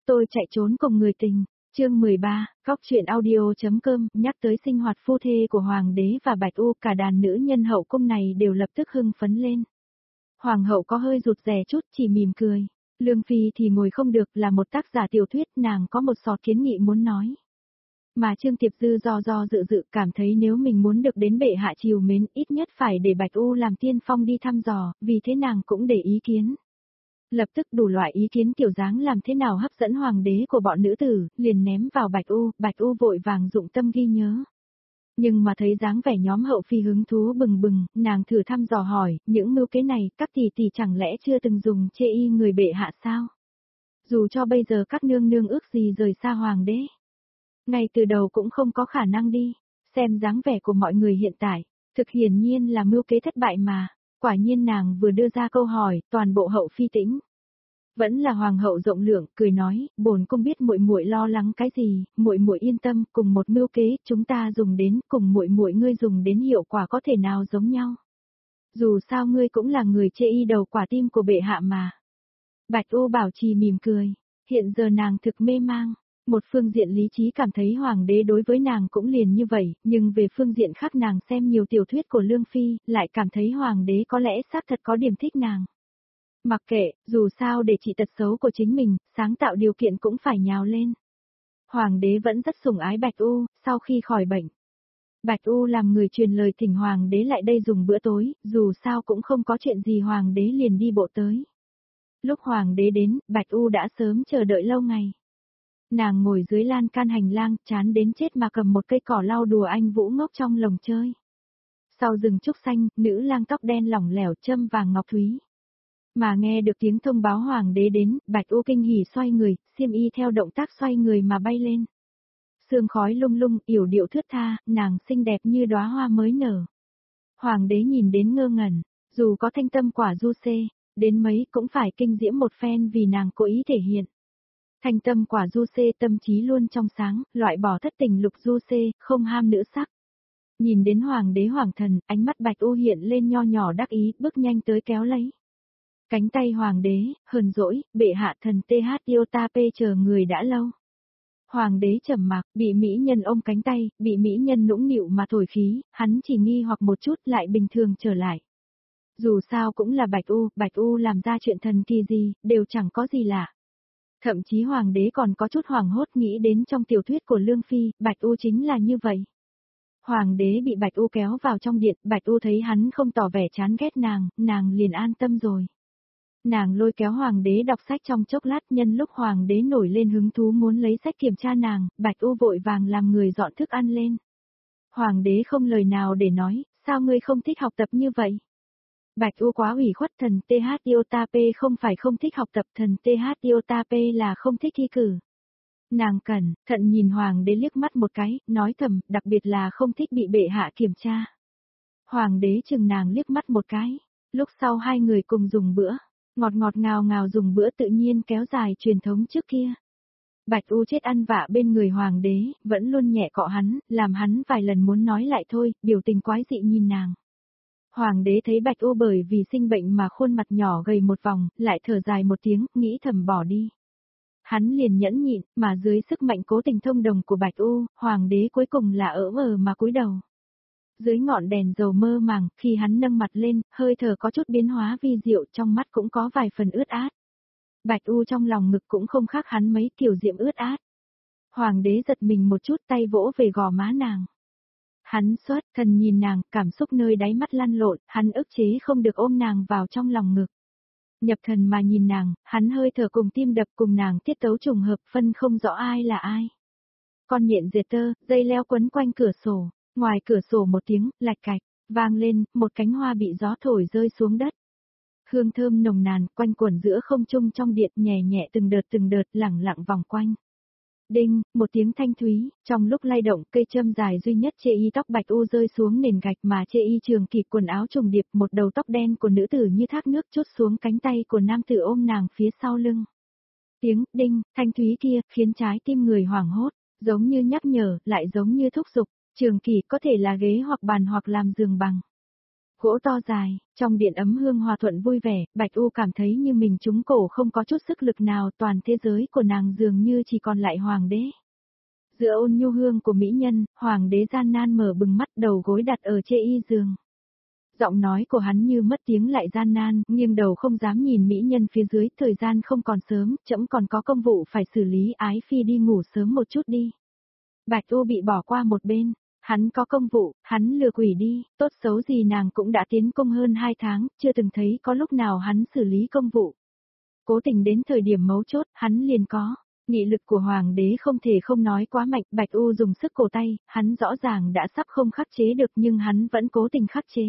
Tôi chạy trốn cùng người tình. Chương 13, Góc truyện audio.com. Nhắc tới sinh hoạt phu thê của Hoàng đế và Bạch U, cả đàn nữ nhân hậu cung này đều lập tức hưng phấn lên. Hoàng hậu có hơi rụt rè chút, chỉ mỉm cười. Lương Phi thì ngồi không được, là một tác giả tiểu thuyết, nàng có một sọt kiến nghị muốn nói. Mà Trương Tiệp Dư do dự cảm thấy nếu mình muốn được đến bệ hạ chiều mến, ít nhất phải để Bạch U làm tiên phong đi thăm dò, vì thế nàng cũng để ý kiến. Lập tức đủ loại ý kiến kiểu dáng làm thế nào hấp dẫn hoàng đế của bọn nữ tử, liền ném vào Bạch U vội vàng dụng tâm ghi nhớ. Nhưng mà thấy dáng vẻ nhóm hậu phi hứng thú bừng bừng, nàng thử thăm dò hỏi, những mưu kế này các tỷ chẳng lẽ chưa từng dùng chê y người bệ hạ sao? Dù cho bây giờ các nương nương ước gì rời xa hoàng đế, ngay từ đầu cũng không có khả năng đi, xem dáng vẻ của mọi người hiện tại, thực hiển nhiên là mưu kế thất bại mà. Quả nhiên nàng vừa đưa ra câu hỏi, toàn bộ hậu phi tĩnh. Vẫn là hoàng hậu rộng lượng, cười nói, bổn cung biết muội muội lo lắng cái gì, muội muội yên tâm, cùng một mưu kế, chúng ta dùng đến, cùng muội muội ngươi dùng đến hiệu quả có thể nào giống nhau. Dù sao ngươi cũng là người chê y đầu quả tim của bệ hạ mà. Bạch U bảo trì mỉm cười, hiện giờ nàng thực mê mang. Một phương diện lý trí cảm thấy hoàng đế đối với nàng cũng liền như vậy, nhưng về phương diện khác nàng xem nhiều tiểu thuyết của Lương Phi, lại cảm thấy hoàng đế có lẽ xác thật có điểm thích nàng. Mặc kệ, dù sao để trị tật xấu của chính mình, sáng tạo điều kiện cũng phải nhào lên. Hoàng đế vẫn rất sủng ái Bạch U, sau khi khỏi bệnh. Bạch U làm người truyền lời thỉnh hoàng đế lại đây dùng bữa tối, dù sao cũng không có chuyện gì hoàng đế liền đi bộ tới. Lúc hoàng đế đến, Bạch U đã sớm chờ đợi lâu ngày. Nàng ngồi dưới lan can hành lang, chán đến chết mà cầm một cây cỏ lau đùa anh Vũ ngốc trong lồng chơi. Sau rừng trúc xanh, nữ lang tóc đen lỏng lẻo châm vàng ngọc thúy. Mà nghe được tiếng thông báo hoàng đế đến, Bạch U kinh hỉ xoay người, xiêm y theo động tác xoay người mà bay lên. Sương khói lung lung, yểu điệu thướt tha, nàng xinh đẹp như đóa hoa mới nở. Hoàng đế nhìn đến ngơ ngẩn, dù có thanh tâm quả du xê, đến mấy cũng phải kinh diễm một phen vì nàng cố ý thể hiện. Thanh tâm quả du xê tâm trí luôn trong sáng, loại bỏ thất tình lục du xê, không ham nữ sắc. Nhìn đến hoàng đế hoàng thần, ánh mắt Bạch U hiện lên nho nhỏ đắc ý, bước nhanh tới kéo lấy. Cánh tay hoàng đế, hờn dỗi, bệ hạ thần TH yêu ta p chờ người đã lâu. Hoàng đế trầm mặc, bị mỹ nhân ôm cánh tay, bị mỹ nhân nũng nịu mà thổi khí, hắn chỉ nghi hoặc một chút lại bình thường trở lại. Dù sao cũng là Bạch U làm ra chuyện thần kỳ gì, đều chẳng có gì lạ. Thậm chí hoàng đế còn có chút hoảng hốt nghĩ đến trong tiểu thuyết của Lương Phi, Bạch U chính là như vậy. Hoàng đế bị Bạch U kéo vào trong điện, Bạch U thấy hắn không tỏ vẻ chán ghét nàng liền an tâm rồi. Nàng lôi kéo hoàng đế đọc sách trong chốc lát, nhân lúc hoàng đế nổi lên hứng thú muốn lấy sách kiểm tra nàng, Bạch U vội vàng làm người dọn thức ăn lên. Hoàng đế không lời nào để nói, sao ngươi không thích học tập như vậy? Bạch U quá ủy khuất, thần TH Iotap không phải không thích học tập, thần TH Iotap là không thích thi cử. Nàng cẩn thận nhìn hoàng đế liếc mắt một cái, nói thầm, đặc biệt là không thích bị bệ hạ kiểm tra. Hoàng đế chừng nàng liếc mắt một cái, lúc sau hai người cùng dùng bữa, ngọt ngào dùng bữa tự nhiên kéo dài truyền thống trước kia. Bạch U chết ăn vạ bên người hoàng đế, vẫn luôn nhẹ cọ hắn, làm hắn vài lần muốn nói lại thôi, biểu tình quái dị nhìn nàng. Hoàng đế thấy Bạch U bởi vì sinh bệnh mà khuôn mặt nhỏ gầy một vòng, lại thở dài một tiếng, nghĩ thầm bỏ đi. Hắn liền nhẫn nhịn, mà dưới sức mạnh cố tình thông đồng của Bạch U, hoàng đế cuối cùng là mà cúi đầu. Dưới ngọn đèn dầu mơ màng, khi hắn nâng mặt lên, hơi thở có chút biến hóa vi diệu, trong mắt cũng có vài phần ướt át. Bạch U trong lòng ngực cũng không khác hắn mấy, kiểu diệm ướt át. Hoàng đế giật mình một chút, tay vỗ về gò má nàng. Hắn xuất thần nhìn nàng, cảm xúc nơi đáy mắt lăn lộn, hắn ức chế không được ôm nàng vào trong lòng ngực. Nhập thần mà nhìn nàng, hắn hơi thở cùng tim đập cùng nàng tiết tấu trùng hợp, phân không rõ ai là ai. Con nhện dệt tơ, dây leo quấn quanh cửa sổ, ngoài cửa sổ một tiếng, lạch cạch, vang lên, một cánh hoa bị gió thổi rơi xuống đất. Hương thơm nồng nàn, quanh quẩn giữa không trung trong điện, nhẹ nhẹ từng đợt, lẳng lặng vòng quanh. Đinh, một tiếng thanh thúy, trong lúc lay động, cây châm dài duy nhất chê y tóc Bạch U rơi xuống nền gạch mà chê y trường kịp quần áo trùng điệp, một đầu tóc đen của nữ tử như thác nước trút xuống cánh tay của nam tử ôm nàng phía sau lưng. Tiếng đinh, thanh thúy kia, khiến trái tim người hoảng hốt, giống như nhắc nhở, lại giống như thúc giục, trường kỷ có thể là ghế hoặc bàn hoặc làm giường bằng. Gỗ to dài, trong điện ấm hương hòa thuận vui vẻ, Bạch U cảm thấy như mình trúng cổ không có chút sức lực nào, toàn thế giới của nàng dường như chỉ còn lại hoàng đế. Giữa ôn nhu hương của mỹ nhân, hoàng đế gian nan mở bừng mắt, đầu gối đặt ở chê y giường. Giọng nói của hắn như mất tiếng lại gian nan, nghiêng đầu không dám nhìn mỹ nhân phía dưới, thời gian không còn sớm, trẫm còn có công vụ phải xử lý, ái phi đi ngủ sớm một chút đi. Bạch U bị bỏ qua một bên, hắn có công vụ, hắn lừa quỷ đi, tốt xấu gì nàng cũng đã tiến công hơn 2 tháng, chưa từng thấy có lúc nào hắn xử lý công vụ. Cố tình đến thời điểm mấu chốt, hắn liền có. Nghị lực của hoàng đế không thể không nói quá mạnh, Bạch U dùng sức cổ tay, hắn rõ ràng đã sắp không khắc chế được nhưng hắn vẫn cố tình khắc chế.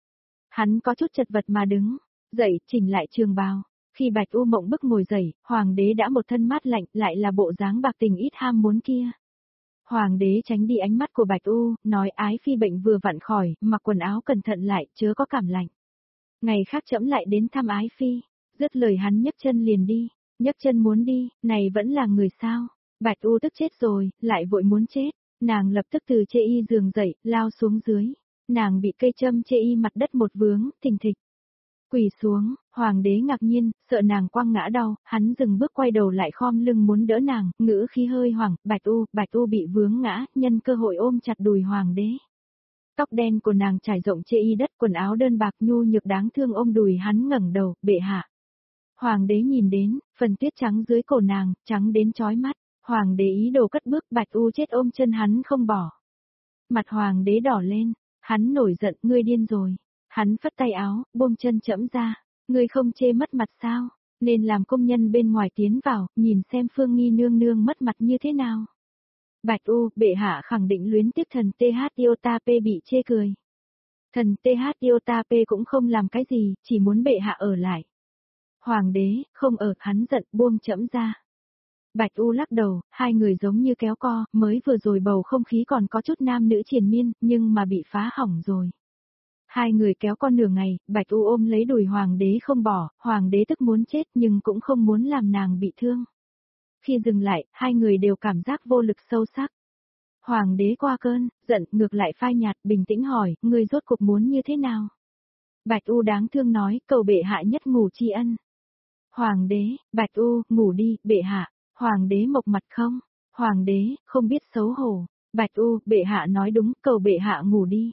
Hắn có chút chật vật mà đứng, dậy, chỉnh lại trường bào. Khi Bạch U mộng bức ngồi dậy, hoàng đế đã một thân mát lạnh, lại là bộ dáng bạc tình ít ham muốn kia. Hoàng đế tránh đi ánh mắt của Bạch U, nói ái phi bệnh vừa vặn khỏi, mặc quần áo cẩn thận lại, chớ có cảm lạnh. Ngày khác trẫm lại đến thăm ái phi. Dứt lời hắn nhấc chân liền đi, nhấc chân muốn đi, này vẫn là người sao? Bạch U tức chết rồi, lại vội muốn chết. Nàng lập tức từ chê y giường dậy, lao xuống dưới. Nàng bị cây châm chê y mặt đất một vướng, thình thịch. Quỳ xuống, hoàng đế ngạc nhiên, sợ nàng quăng ngã đau, hắn dừng bước quay đầu lại khom lưng muốn đỡ nàng, ngữ khí hơi hoảng, Bạch U bị vướng ngã, nhân cơ hội ôm chặt đùi hoàng đế. Tóc đen của nàng trải rộng chê y đất, quần áo đơn bạc nhu nhược đáng thương ôm đùi hắn ngẩng đầu, bệ hạ. Hoàng đế nhìn đến, phần tuyết trắng dưới cổ nàng, trắng đến chói mắt, hoàng đế ý đồ cất bước, Bạch U chết ôm chân hắn không bỏ. Mặt hoàng đế đỏ lên, hắn nổi giận, ngươi điên rồi. Hắn phất tay áo, buông chân trẫm ra, ngươi không chê mất mặt sao, nên làm công nhân bên ngoài tiến vào, nhìn xem Phương Nghi nương nương mất mặt như thế nào. Bạch U, bệ hạ khẳng định luyến tiếc thần TH Iotape bị chê cười. Thần TH Iotape cũng không làm cái gì, chỉ muốn bệ hạ ở lại. Hoàng đế, không ở, hắn giận, buông trẫm ra. Bạch U lắc đầu, hai người giống như kéo co, mới vừa rồi bầu không khí còn có chút nam nữ triền miên, nhưng mà bị phá hỏng rồi. Hai người kéo con nửa ngày, Bạch U ôm lấy đùi hoàng đế không bỏ, hoàng đế tức muốn chết nhưng cũng không muốn làm nàng bị thương. Khi dừng lại, hai người đều cảm giác vô lực sâu sắc. Hoàng đế qua cơn, giận, ngược lại phai nhạt, bình tĩnh hỏi, ngươi rốt cuộc muốn như thế nào? Bạch U đáng thương nói, cầu bệ hạ nhất ngủ tri ân. Hoàng đế, Bạch U, ngủ đi, bệ hạ. Hoàng đế mộc mặt không? Hoàng đế, không biết xấu hổ. Bạch U, bệ hạ nói đúng, cầu bệ hạ ngủ đi.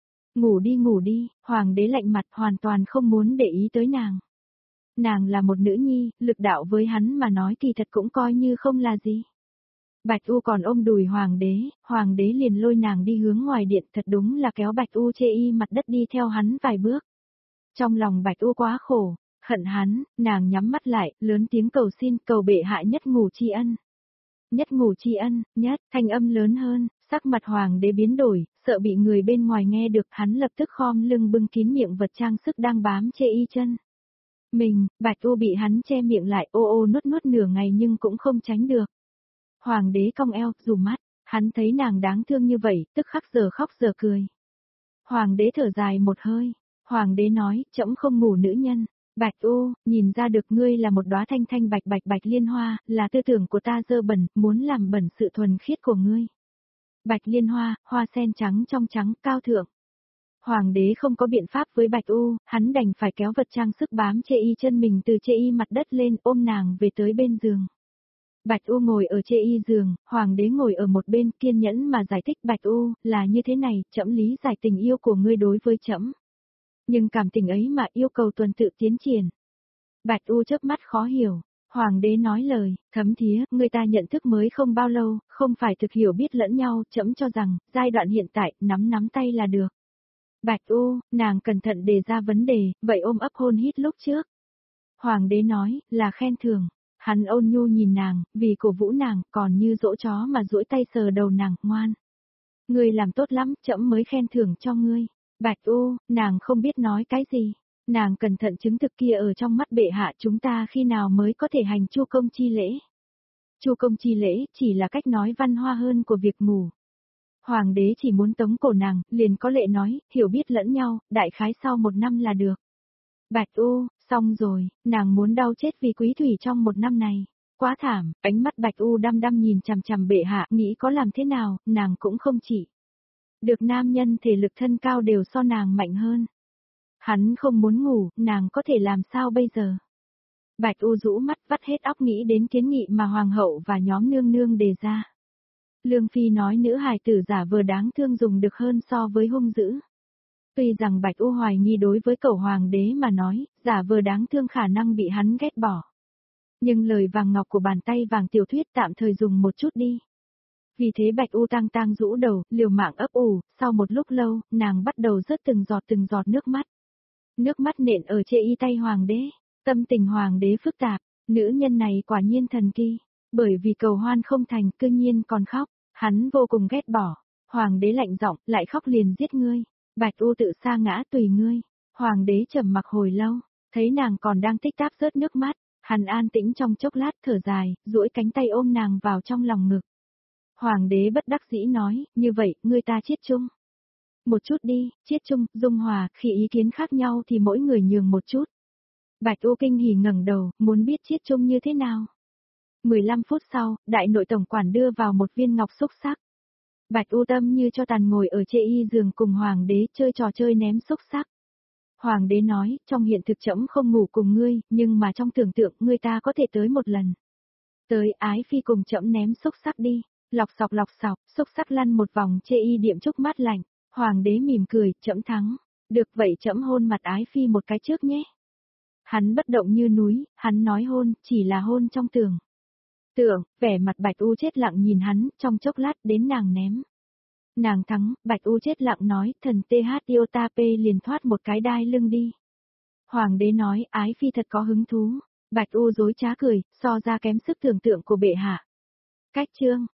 Ngủ đi, hoàng đế lạnh mặt hoàn toàn không muốn để ý tới nàng. Nàng là một nữ nhi, lực đạo với hắn mà nói kỳ thật cũng coi như không là gì. Bạch U còn ôm đùi hoàng đế liền lôi nàng đi hướng ngoài điện, thật đúng là kéo Bạch U chê y mặt đất đi theo hắn vài bước. Trong lòng Bạch U quá khổ, hận hắn, nàng nhắm mắt lại, lớn tiếng cầu xin, cầu bệ hạ nhất ngủ tri ân. Nhất ngủ tri ân, nhất, thanh âm lớn hơn, sắc mặt hoàng đế biến đổi, sợ bị người bên ngoài nghe được, hắn lập tức khom lưng bưng kín miệng vật trang sức đang bám chê y chân. Bạch U bị hắn che miệng lại, ô nuốt nửa ngày nhưng cũng không tránh được. Hoàng đế cong eo, dù mắt, hắn thấy nàng đáng thương như vậy, tức khắc giờ khóc giờ cười. Hoàng đế thở dài một hơi, hoàng đế nói, trẫm không ngủ nữ nhân. Bạch U, nhìn ra được ngươi là một đóa thanh thanh bạch liên hoa, là tư tưởng của ta dơ bẩn, muốn làm bẩn sự thuần khiết của ngươi. Bạch liên hoa, hoa sen trắng trong trắng, cao thượng. Hoàng đế không có biện pháp với Bạch U, hắn đành phải kéo vật trang sức bám chê y chân mình từ chê y mặt đất lên, ôm nàng về tới bên giường. Bạch U ngồi ở chê y giường, hoàng đế ngồi ở một bên kiên nhẫn mà giải thích Bạch U, là như thế này, trẫm lý giải tình yêu của ngươi đối với trẫm. Nhưng cảm tình ấy mà yêu cầu tuần tự tiến triển. Bạch U chớp mắt khó hiểu, hoàng đế nói lời, thấm thía, người ta nhận thức mới không bao lâu, không phải thực hiểu biết lẫn nhau, trẫm cho rằng, giai đoạn hiện tại, nắm tay là được. Bạch U, nàng cẩn thận đề ra vấn đề, vậy ôm ấp hôn hít lúc trước. Hoàng đế nói, là khen thưởng. Hắn ôn nhu nhìn nàng, vì cổ vũ nàng, còn như dỗ chó mà duỗi tay sờ đầu nàng, ngoan. Ngươi làm tốt lắm, trẫm mới khen thưởng cho ngươi. Bạch U, nàng không biết nói cái gì. Nàng cẩn thận chứng thực kia ở trong mắt bệ hạ chúng ta khi nào mới có thể hành chu công chi lễ. Chu công chi lễ chỉ là cách nói văn hoa hơn của việc ngủ. Hoàng đế chỉ muốn tống cổ nàng, liền có lệ nói, hiểu biết lẫn nhau, đại khái sau 1 năm là được. Bạch U, xong rồi, nàng muốn đau chết vì quý thủy trong 1 năm này. Quá thảm, ánh mắt Bạch U đăm đăm nhìn chằm chằm bệ hạ, nghĩ có làm thế nào, nàng cũng không chỉ. Được nam nhân thể lực thân cao đều so nàng mạnh hơn. Hắn không muốn ngủ, nàng có thể làm sao bây giờ? Bạch U rũ mắt vắt hết óc nghĩ đến kiến nghị mà hoàng hậu và nhóm nương nương đề ra. Lương Phi nói nữ hài tử giả vờ đáng thương dùng được hơn so với hung dữ. Tuy rằng Bạch U hoài nghi đối với cẩu hoàng đế mà nói, giả vờ đáng thương khả năng bị hắn ghét bỏ. Nhưng lời vàng ngọc của bàn tay vàng tiểu thuyết tạm thời dùng một chút đi. Vì thế Bạch U tang tang rũ đầu, liều mạng ấp ủ, sau một lúc lâu, nàng bắt đầu rớt từng giọt nước mắt. Nước mắt nện ở trên y tay hoàng đế, tâm tình hoàng đế phức tạp, nữ nhân này quả nhiên thần kỳ, bởi vì cầu hoan không thành cư nhiên còn khóc, hắn vô cùng ghét bỏ. Hoàng đế lạnh giọng, lại khóc liền giết ngươi. Bạch U tự sa ngã tùy ngươi. Hoàng đế trầm mặc hồi lâu, thấy nàng còn đang tích tắc rớt nước mắt, hắn an tĩnh trong chốc lát thở dài, duỗi cánh tay ôm nàng vào trong lòng ngực. Hoàng đế bất đắc dĩ nói, như vậy, ngươi ta chiết chung. Một chút đi, chiết chung, dung hòa, khi ý kiến khác nhau thì mỗi người nhường một chút. Bạch U kinh hỉ ngẩng đầu, muốn biết chiết chung như thế nào. 15 phút sau, đại nội tổng quản đưa vào một viên ngọc xúc xắc. Bạch U tâm như cho tàn ngồi ở trên y giường cùng hoàng đế chơi trò chơi ném xúc xắc. Hoàng đế nói, trong hiện thực trẫm không ngủ cùng ngươi, nhưng mà trong tưởng tượng ngươi ta có thể tới một lần. Tới ái phi cùng trẫm ném xúc xắc đi, lọc sọc, xúc xắc lăn một vòng chê y điểm trúc mát lạnh, hoàng đế mỉm cười, trẫm thắng, được vậy trẫm hôn mặt ái phi một cái trước nhé. Hắn bất động như núi, hắn nói hôn, chỉ là hôn trong tưởng. Vẻ mặt Bạch U chết lặng nhìn hắn, trong chốc lát đến nàng ném. Nàng thắng, Bạch U chết lặng nói, thần TH Iota P liền thoát một cái đai lưng đi. Hoàng đế nói, ái phi thật có hứng thú. Bạch U dối trá cười, so ra kém sức tưởng tượng của bệ hạ. Cách chương